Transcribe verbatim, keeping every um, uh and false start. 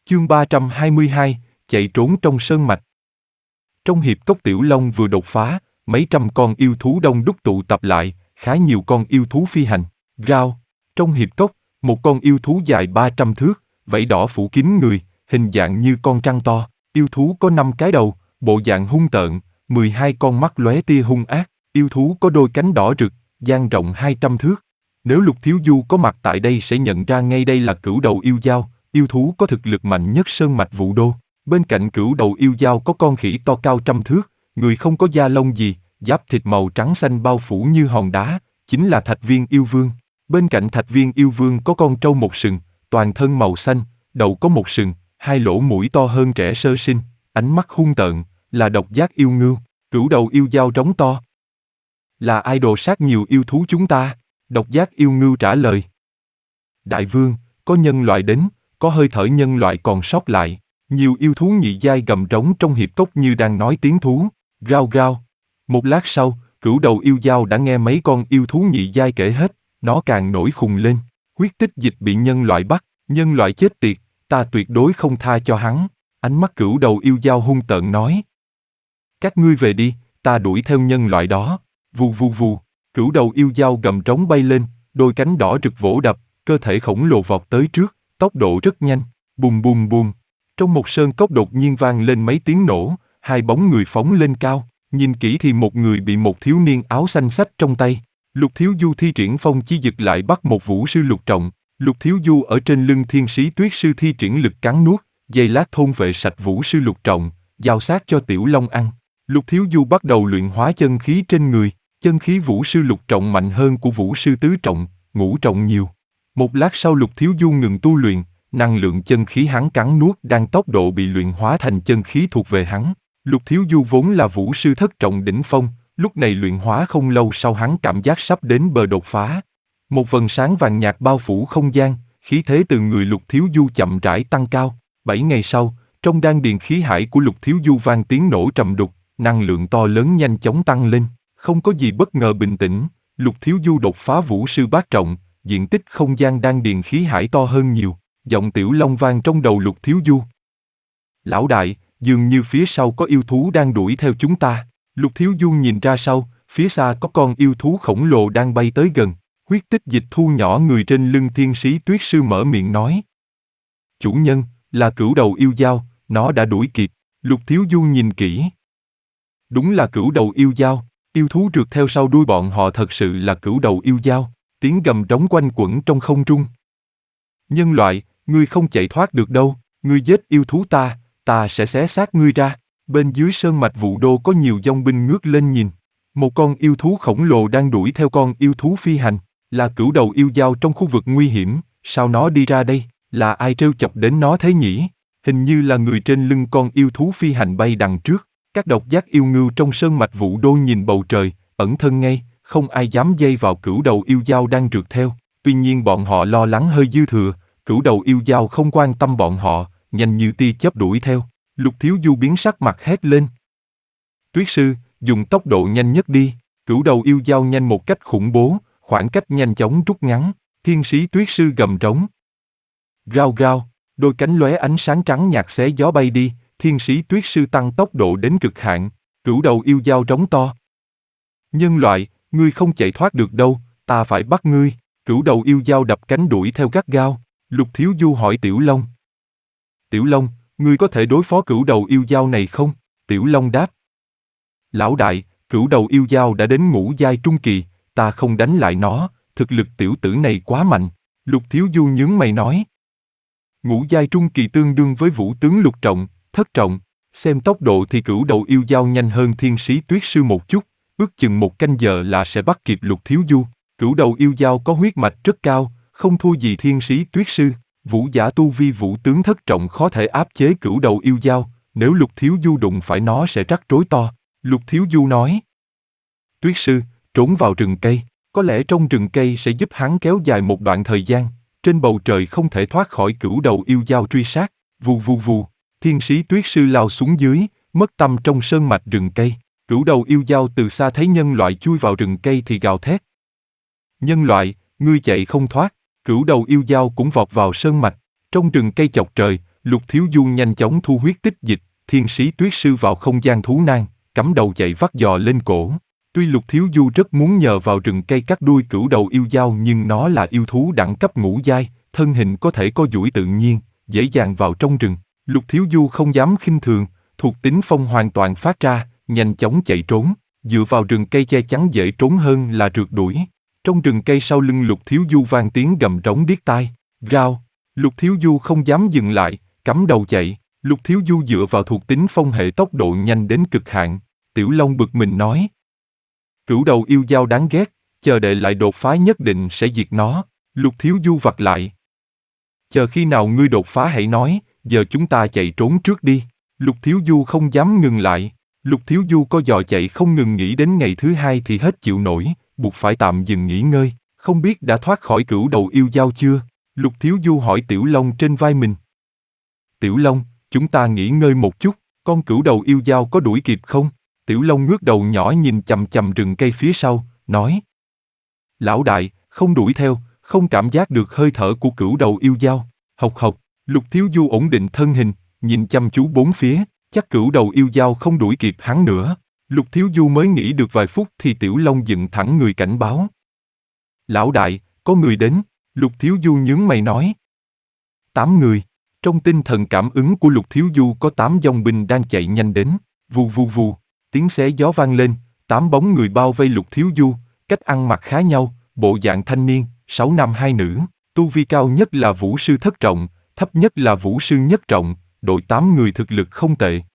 Chương ba trăm hai mươi hai, chạy trốn trong sơn mạch. Trong hiệp cốc Tiểu Long vừa đột phá, mấy trăm con yêu thú đông đúc tụ tập lại, khá nhiều con yêu thú phi hành. Rao, trong hiệp cốc, một con yêu thú dài ba trăm thước, vảy đỏ phủ kín người, hình dạng như con trăng to. Yêu thú có năm cái đầu, bộ dạng hung tợn, mười hai con mắt lóe tia hung ác. Yêu thú có đôi cánh đỏ rực, dang rộng hai trăm thước. Nếu Lục Thiếu Du có mặt tại đây sẽ nhận ra ngay đây là cửu đầu yêu dao, yêu thú có thực lực mạnh nhất sơn mạch Vũ Đô. Bên cạnh cửu đầu yêu dao có con khỉ to cao trăm thước, người không có da lông gì, giáp thịt màu trắng xanh bao phủ như hòn đá, chính là Thạch Viên Yêu Vương. Bên cạnh Thạch Viên Yêu Vương có con trâu một sừng, toàn thân màu xanh, đầu có một sừng, hai lỗ mũi to hơn trẻ sơ sinh, ánh mắt hung tợn, là Độc Giác Yêu Ngưu. Cửu đầu yêu dao trống to: là ai đồ sát nhiều yêu thú chúng ta? Độc Giác Yêu Ngưu trả lời: Đại vương, có nhân loại đến, có hơi thở nhân loại còn sót lại. Nhiều yêu thú nhị giai gầm rống trong hiệp cốc như đang nói tiếng thú. Rao rao. Một lát sau, cửu đầu yêu dao đã nghe mấy con yêu thú nhị giai kể hết, nó càng nổi khùng lên. Huyết Tích Dịch bị nhân loại bắt, nhân loại chết tiệt, ta tuyệt đối không tha cho hắn. Ánh mắt cửu đầu yêu dao hung tợn nói: Các ngươi về đi, ta đuổi theo nhân loại đó. Vù vù vù. Cửu đầu yêu dao gầm trống bay lên, đôi cánh đỏ rực vỗ đập, cơ thể khổng lồ vọt tới trước, tốc độ rất nhanh. Bùm bùm bùm. Trong một sơn cốc đột nhiên vang lên mấy tiếng nổ, hai bóng người phóng lên cao. Nhìn kỹ thì một người bị một thiếu niên áo xanh xách trong tay. Lục Thiếu Du thi triển phong chi dực lại bắt một vũ sư lục trọng. Lục Thiếu Du ở trên lưng thiên sĩ tuyết sư thi triển lực cắn nuốt, giây lát thôn vệ sạch vũ sư lục trọng, giao sát cho Tiểu Long ăn. Lục Thiếu Du bắt đầu luyện hóa chân khí trên người. Chân khí vũ sư lục trọng mạnh hơn của vũ sư tứ trọng, ngũ trọng nhiều. Một lát sau Lục Thiếu Du ngừng tu luyện, năng lượng chân khí hắn cắn nuốt đang tốc độ bị luyện hóa thành chân khí thuộc về hắn. Lục Thiếu Du vốn là vũ sư thất trọng đỉnh phong, lúc này luyện hóa không lâu sau hắn cảm giác sắp đến bờ đột phá. Một vầng sáng vàng nhạt bao phủ không gian, khí thế từ người Lục Thiếu Du chậm rãi tăng cao. Bảy ngày sau, trong đan điền khí hải của Lục Thiếu Du vang tiếng nổ trầm đục, năng lượng to lớn nhanh chóng tăng lên. Không có gì bất ngờ bình tĩnh, Lục Thiếu Du đột phá vũ sư bát trọng, diện tích không gian đan điền khí hải to hơn nhiều. Giọng Tiểu Long vang trong đầu Lục Thiếu Du: Lão đại, dường như phía sau có yêu thú đang đuổi theo chúng ta. Lục Thiếu Du nhìn ra sau, phía xa có con yêu thú khổng lồ đang bay tới gần. Huyết Tích Dịch thu nhỏ người trên lưng thiên sĩ tuyết sư mở miệng nói: Chủ nhân, là cửu đầu yêu dao, nó đã đuổi kịp. Lục Thiếu Du nhìn kỹ. Đúng là cửu đầu yêu dao. Yêu thú rượt theo sau đuôi bọn họ thật sự là cửu đầu yêu dao. Tiếng gầm trống quanh quẩn trong không trung. Nhân loại, ngươi không chạy thoát được đâu. Ngươi giết yêu thú ta, ta sẽ xé xác ngươi ra. Bên dưới sơn mạch Vũ Đô có nhiều dòng binh ngước lên nhìn. Một con yêu thú khổng lồ đang đuổi theo con yêu thú phi hành. Là cửu đầu yêu dao trong khu vực nguy hiểm. Sao nó đi ra đây? Là ai trêu chọc đến nó thế nhỉ? Hình như là người trên lưng con yêu thú phi hành bay đằng trước. Các độc giác yêu ngưu trong sơn mạch Vũ Đô nhìn bầu trời, ẩn thân ngay, không ai dám dây vào cửu đầu yêu dao đang rượt theo. Tuy nhiên bọn họ lo lắng hơi dư thừa, cửu đầu yêu dao không quan tâm bọn họ, nhanh như tia chớp đuổi theo. Lục Thiếu Du biến sắc mặt hét lên: Tuyết sư, dùng tốc độ nhanh nhất đi. Cửu đầu yêu dao nhanh một cách khủng bố, khoảng cách nhanh chóng rút ngắn. Thiên sĩ tuyết sư gầm trống: Rao rao, đôi cánh lóe ánh sáng trắng nhạt xé gió bay đi. Thiên sĩ tuyết sư tăng tốc độ đến cực hạn. Cửu đầu yêu dao trống to: Nhân loại, ngươi không chạy thoát được đâu, ta phải bắt ngươi. Cửu đầu yêu dao đập cánh đuổi theo gắt gao. Lục Thiếu Du hỏi Tiểu Long: Tiểu Long, ngươi có thể đối phó cửu đầu yêu dao này không? Tiểu Long đáp: Lão đại, cửu đầu yêu dao đã đến ngũ giai trung kỳ, ta không đánh lại nó, thực lực tiểu tử này quá mạnh. Lục Thiếu Du nhướng mày nói: Ngũ giai trung kỳ tương đương với vũ tướng lục trọng, thất trọng. Xem tốc độ thì cửu đầu yêu dao nhanh hơn thiên sĩ tuyết sư một chút, ước chừng một canh giờ là sẽ bắt kịp Lục Thiếu Du. Cửu đầu yêu dao có huyết mạch rất cao, không thua gì thiên sĩ tuyết sư. Vũ giả tu vi vũ tướng thất trọng khó thể áp chế cửu đầu yêu dao, nếu Lục Thiếu Du đụng phải nó sẽ rắc rối to. Lục Thiếu Du nói: Tuyết sư, trốn vào rừng cây, có lẽ trong rừng cây sẽ giúp hắn kéo dài một đoạn thời gian. Trên bầu trời không thể thoát khỏi cửu đầu yêu dao truy sát. Vù vù vù, thiên sĩ tuyết sư lao xuống dưới, mất tâm trong sơn mạch rừng cây. Cửu đầu yêu dao từ xa thấy nhân loại chui vào rừng cây thì gào thét: Nhân loại, ngươi chạy không thoát. Cửu đầu yêu dao cũng vọt vào sơn mạch. Trong rừng cây chọc trời, Lục Thiếu Du nhanh chóng thu huyết tích dịch, thiên sĩ tuyết sư vào không gian thú nang, cắm đầu chạy vắt giò lên cổ. Tuy Lục Thiếu Du rất muốn nhờ vào rừng cây cắt đuôi cửu đầu yêu dao nhưng nó là yêu thú đẳng cấp ngũ giai, thân hình có thể co duỗi tự nhiên, dễ dàng vào trong rừng. Lục Thiếu Du không dám khinh thường, thuộc tính phong hoàn toàn phát ra, nhanh chóng chạy trốn, dựa vào rừng cây che chắn dễ trốn hơn là rượt đuổi. Trong rừng cây sau lưng Lục Thiếu Du vang tiếng gầm trống điếc tai, rao. Lục Thiếu Du không dám dừng lại, cắm đầu chạy. Lục Thiếu Du dựa vào thuộc tính phong hệ tốc độ nhanh đến cực hạn. Tiểu Long bực mình nói: Cửu đầu yêu dao đáng ghét, chờ đệ lại đột phá nhất định sẽ diệt nó. Lục Thiếu Du vặt lại: Chờ khi nào ngươi đột phá hãy nói, giờ chúng ta chạy trốn trước đi. Lục Thiếu Du không dám ngừng lại. Lục Thiếu Du co giò chạy không ngừng nghĩ đến ngày thứ hai thì hết chịu nổi, buộc phải tạm dừng nghỉ ngơi. Không biết đã thoát khỏi cửu đầu yêu dao chưa? Lục Thiếu Du hỏi Tiểu Long trên vai mình. Tiểu Long, chúng ta nghỉ ngơi một chút, con cửu đầu yêu dao có đuổi kịp không? Tiểu Long ngước đầu nhỏ nhìn chằm chằm rừng cây phía sau, nói: Lão đại, không đuổi theo, không cảm giác được hơi thở của cửu đầu yêu dao. Hộc hộc. Lục Thiếu Du ổn định thân hình, nhìn chăm chú bốn phía, chắc cửu đầu yêu dao không đuổi kịp hắn nữa. Lục Thiếu Du mới nghĩ được vài phút thì Tiểu Long dựng thẳng người cảnh báo: Lão đại, có người đến. Lục Thiếu Du nhướng mày nói: Tám người. Trong tinh thần cảm ứng của Lục Thiếu Du có tám dòng binh đang chạy nhanh đến. Vù vù vù, tiếng xé gió vang lên, tám bóng người bao vây Lục Thiếu Du, cách ăn mặc khá nhau, bộ dạng thanh niên, sáu nam hai nữ, tu vi cao nhất là vũ sư thất trọng, thấp nhất là vũ sư nhất trọng, đội tám người thực lực không tệ.